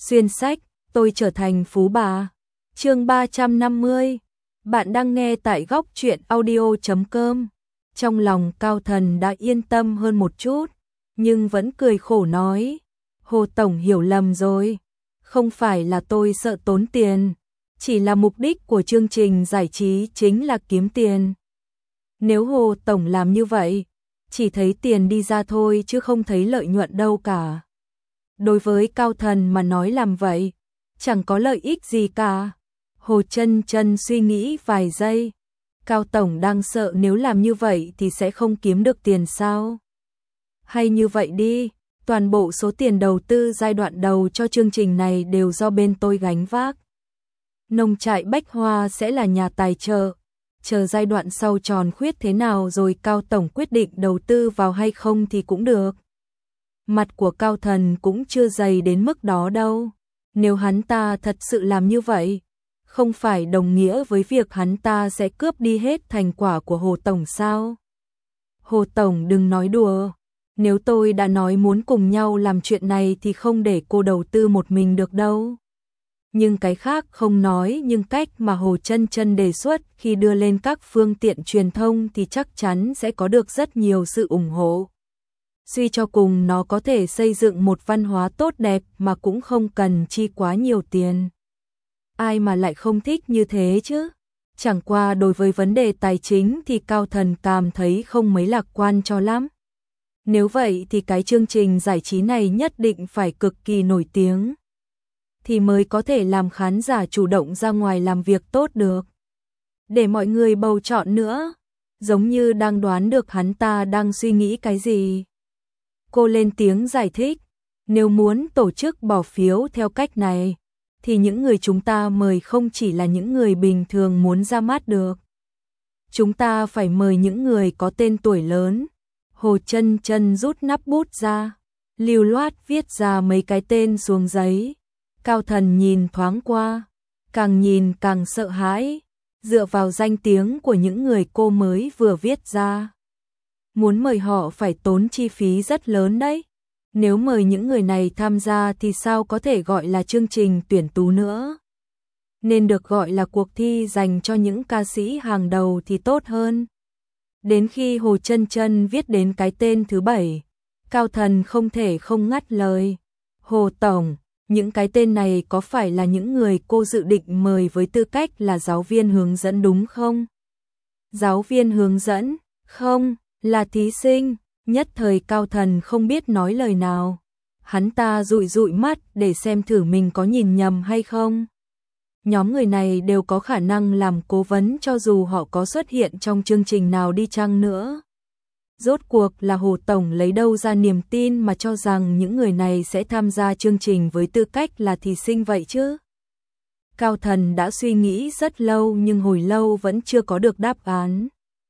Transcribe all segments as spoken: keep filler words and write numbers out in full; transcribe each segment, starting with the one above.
Xuyên sách, tôi trở thành phú bà. Chương ba trăm năm mươi. Bạn đang nghe tại góc truyện audio chấm com. Trong lòng Cao Thần đã yên tâm hơn một chút, nhưng vẫn cười khổ nói: Hồ Tổng hiểu lầm rồi. Không phải là tôi sợ tốn tiền, chỉ là mục đích của chương trình giải trí chính là kiếm tiền. Nếu Hồ Tổng làm như vậy, chỉ thấy tiền đi ra thôi chứ không thấy lợi nhuận đâu cả. Đối với Cao Thần mà nói làm vậy, chẳng có lợi ích gì cả. Hồ Chân Chân suy nghĩ vài giây. Cao Tổng đang sợ nếu làm như vậy thì sẽ không kiếm được tiền sao? Hay như vậy đi, toàn bộ số tiền đầu tư giai đoạn đầu cho chương trình này đều do bên tôi gánh vác. Nông trại Bách Hoa sẽ là nhà tài trợ. Chờ giai đoạn sau tròn khuyết thế nào rồi Cao Tổng quyết định đầu tư vào hay không thì cũng được. Mặt của Cao Thần cũng chưa dày đến mức đó đâu. Nếu hắn ta thật sự làm như vậy, không phải đồng nghĩa với việc hắn ta sẽ cướp đi hết thành quả của Hồ Tổng sao? Hồ Tổng đừng nói đùa. Nếu tôi đã nói muốn cùng nhau làm chuyện này thì không để cô đầu tư một mình được đâu. Nhưng cái khác không nói, nhưng cách mà Hồ Chân Chân đề xuất khi đưa lên các phương tiện truyền thông thì chắc chắn sẽ có được rất nhiều sự ủng hộ. Suy cho cùng nó có thể xây dựng một văn hóa tốt đẹp mà cũng không cần chi quá nhiều tiền. Ai mà lại không thích như thế chứ? Chẳng qua đối với vấn đề tài chính thì Cao Thần cảm thấy không mấy lạc quan cho lắm. Nếu vậy thì cái chương trình giải trí này nhất định phải cực kỳ nổi tiếng, thì mới có thể làm khán giả chủ động ra ngoài làm việc tốt được. Để mọi người bầu chọn nữa, giống như đang đoán được hắn ta đang suy nghĩ cái gì. Cô lên tiếng giải thích, nếu muốn tổ chức bỏ phiếu theo cách này, thì những người chúng ta mời không chỉ là những người bình thường muốn ra mắt được. Chúng ta phải mời những người có tên tuổi lớn. Hồ Chân Chân rút nắp bút ra, lưu loát viết ra mấy cái tên xuống giấy. Cao Thần nhìn thoáng qua, càng nhìn càng sợ hãi, dựa vào danh tiếng của những người cô mới vừa viết ra. Muốn mời họ phải tốn chi phí rất lớn đấy. Nếu mời những người này tham gia thì sao có thể gọi là chương trình tuyển tú nữa. Nên được gọi là cuộc thi dành cho những ca sĩ hàng đầu thì tốt hơn. Đến khi Hồ Chân Chân viết đến cái tên thứ bảy, Cao Thần không thể không ngắt lời. Hồ Tổng, những cái tên này có phải là những người cô dự định mời với tư cách là giáo viên hướng dẫn đúng không? Giáo viên hướng dẫn? Không, là thí sinh. Nhất thời Cao Thần không biết nói lời nào. Hắn ta dụi dụi mắt để xem thử mình có nhìn nhầm hay không. Nhóm người này đều có khả năng làm cố vấn cho dù họ có xuất hiện trong chương trình nào đi chăng nữa. Rốt cuộc là Hồ Tổng lấy đâu ra niềm tin mà cho rằng những người này sẽ tham gia chương trình với tư cách là thí sinh vậy chứ? Cao Thần đã suy nghĩ rất lâu nhưng hồi lâu vẫn chưa có được đáp án.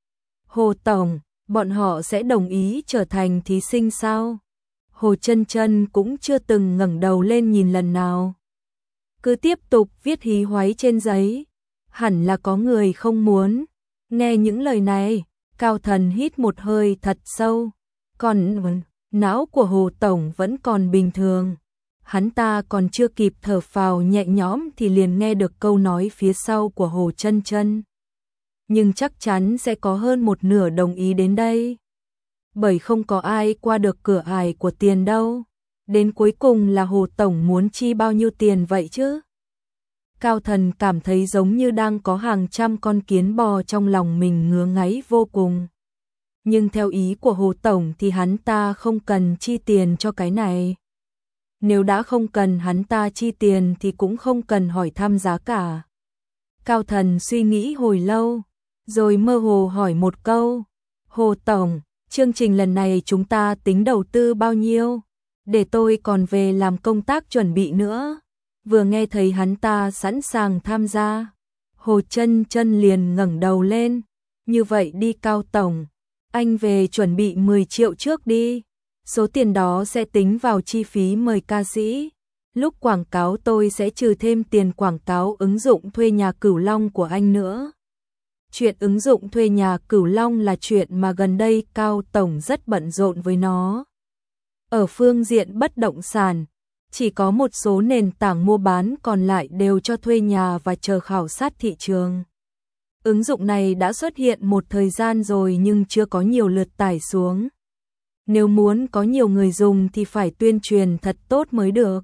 Hồ Tổng, bọn họ sẽ đồng ý trở thành thí sinh sao? Hồ Chân Chân cũng chưa từng ngẩng đầu lên nhìn lần nào. Cứ tiếp tục viết hí hoáy trên giấy. Hẳn là có người không muốn. Nghe những lời này, Cao Thần hít một hơi thật sâu. Còn não của Hồ Tổng vẫn còn bình thường. Hắn ta còn chưa kịp thở phào nhẹ nhõm thì liền nghe được câu nói phía sau của Hồ Chân Chân. Nhưng chắc chắn sẽ có hơn một nửa đồng ý đến đây. Bởi không có ai qua được cửa ải của tiền đâu. Đến cuối cùng là Hồ Tổng muốn chi bao nhiêu tiền vậy chứ? Cao Thần cảm thấy giống như đang có hàng trăm con kiến bò trong lòng mình ngứa ngáy vô cùng. Nhưng theo ý của Hồ Tổng thì hắn ta không cần chi tiền cho cái này. Nếu đã không cần hắn ta chi tiền thì cũng không cần hỏi thăm giá cả. Cao Thần suy nghĩ hồi lâu, rồi mơ hồ hỏi một câu. Hồ Tổng, chương trình lần này chúng ta tính đầu tư bao nhiêu? Để tôi còn về làm công tác chuẩn bị nữa. Vừa nghe thấy hắn ta sẵn sàng tham gia, Hồ Chân Chân liền ngẩng đầu lên. Như vậy đi Cao Tổng, anh về chuẩn bị mười triệu trước đi. Số tiền đó sẽ tính vào chi phí mời ca sĩ. Lúc quảng cáo tôi sẽ trừ thêm tiền quảng cáo ứng dụng thuê nhà Cửu Long của anh nữa. Chuyện ứng dụng thuê nhà Cửu Long là chuyện mà gần đây Cao Tổng rất bận rộn với nó. Ở phương diện bất động sản, Chỉ có một số nền tảng mua bán còn lại đều cho thuê nhà và chờ khảo sát thị trường. Ứng dụng này đã xuất hiện một thời gian rồi nhưng chưa có nhiều lượt tải xuống. Nếu muốn có nhiều người dùng thì phải tuyên truyền thật tốt mới được.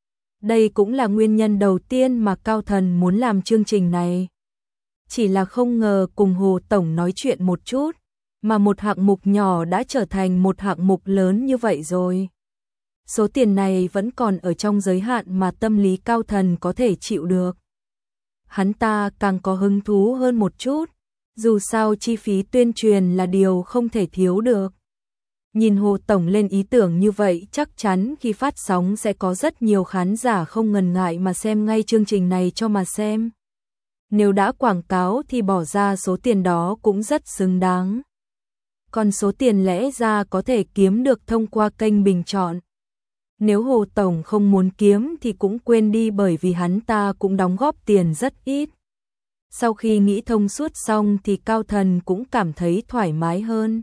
Đây cũng là nguyên nhân đầu tiên mà Cao Thần muốn làm chương trình này. Chỉ là không ngờ cùng Hồ Tổng nói chuyện một chút, mà một hạng mục nhỏ đã trở thành một hạng mục lớn như vậy rồi. Số tiền này vẫn còn ở trong giới hạn mà tâm lý Cao Thần có thể chịu được. Hắn ta càng có hứng thú hơn một chút, dù sao chi phí tuyên truyền là điều không thể thiếu được. Nhìn Hồ Tổng lên ý tưởng như vậy chắc chắn khi phát sóng sẽ có rất nhiều khán giả không ngần ngại mà xem ngay chương trình này cho mà xem. Nếu đã quảng cáo thì bỏ ra số tiền đó cũng rất xứng đáng. Còn số tiền lẽ ra có thể kiếm được thông qua kênh bình chọn. Nếu Hồ Tổng không muốn kiếm thì cũng quên đi bởi vì hắn ta cũng đóng góp tiền rất ít. Sau khi nghĩ thông suốt xong thì Cao Thần cũng cảm thấy thoải mái hơn.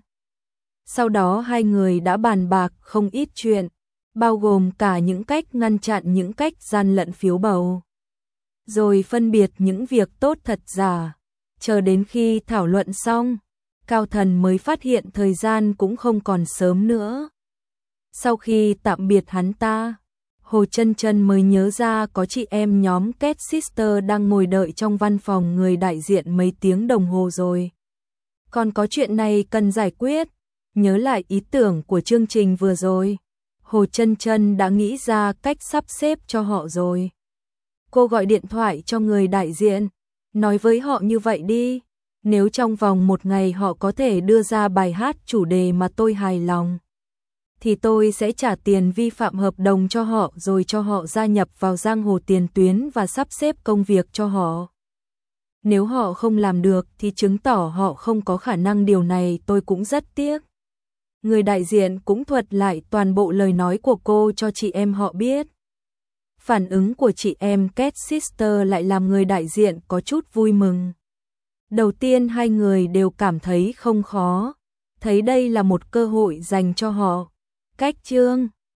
Sau đó hai người đã bàn bạc không ít chuyện, bao gồm cả những cách ngăn chặn những cách gian lận phiếu bầu. Rồi phân biệt những việc tốt thật giả. Chờ đến khi thảo luận xong, Cao Thần mới phát hiện thời gian cũng không còn sớm nữa. Sau khi tạm biệt hắn ta, Hồ Chân Chân mới nhớ ra có chị em nhóm Cat Sister đang ngồi đợi trong văn phòng người đại diện mấy tiếng đồng hồ rồi. Còn có chuyện này cần giải quyết. Nhớ lại ý tưởng của chương trình vừa rồi, Hồ Chân Chân đã nghĩ ra cách sắp xếp cho họ rồi. Cô gọi điện thoại cho người đại diện, nói với họ như vậy đi, nếu trong vòng một ngày họ có thể đưa ra bài hát chủ đề mà tôi hài lòng, thì tôi sẽ trả tiền vi phạm hợp đồng cho họ rồi cho họ gia nhập vào giang hồ tiền tuyến và sắp xếp công việc cho họ. Nếu họ không làm được thì chứng tỏ họ không có khả năng, điều này tôi cũng rất tiếc. Người đại diện cũng thuật lại toàn bộ lời nói của cô cho chị em họ biết. Phản ứng của chị em Cat Sister lại làm người đại diện có chút vui mừng. Đầu tiên hai người đều cảm thấy không khó, thấy đây là một cơ hội dành cho họ. Cách chương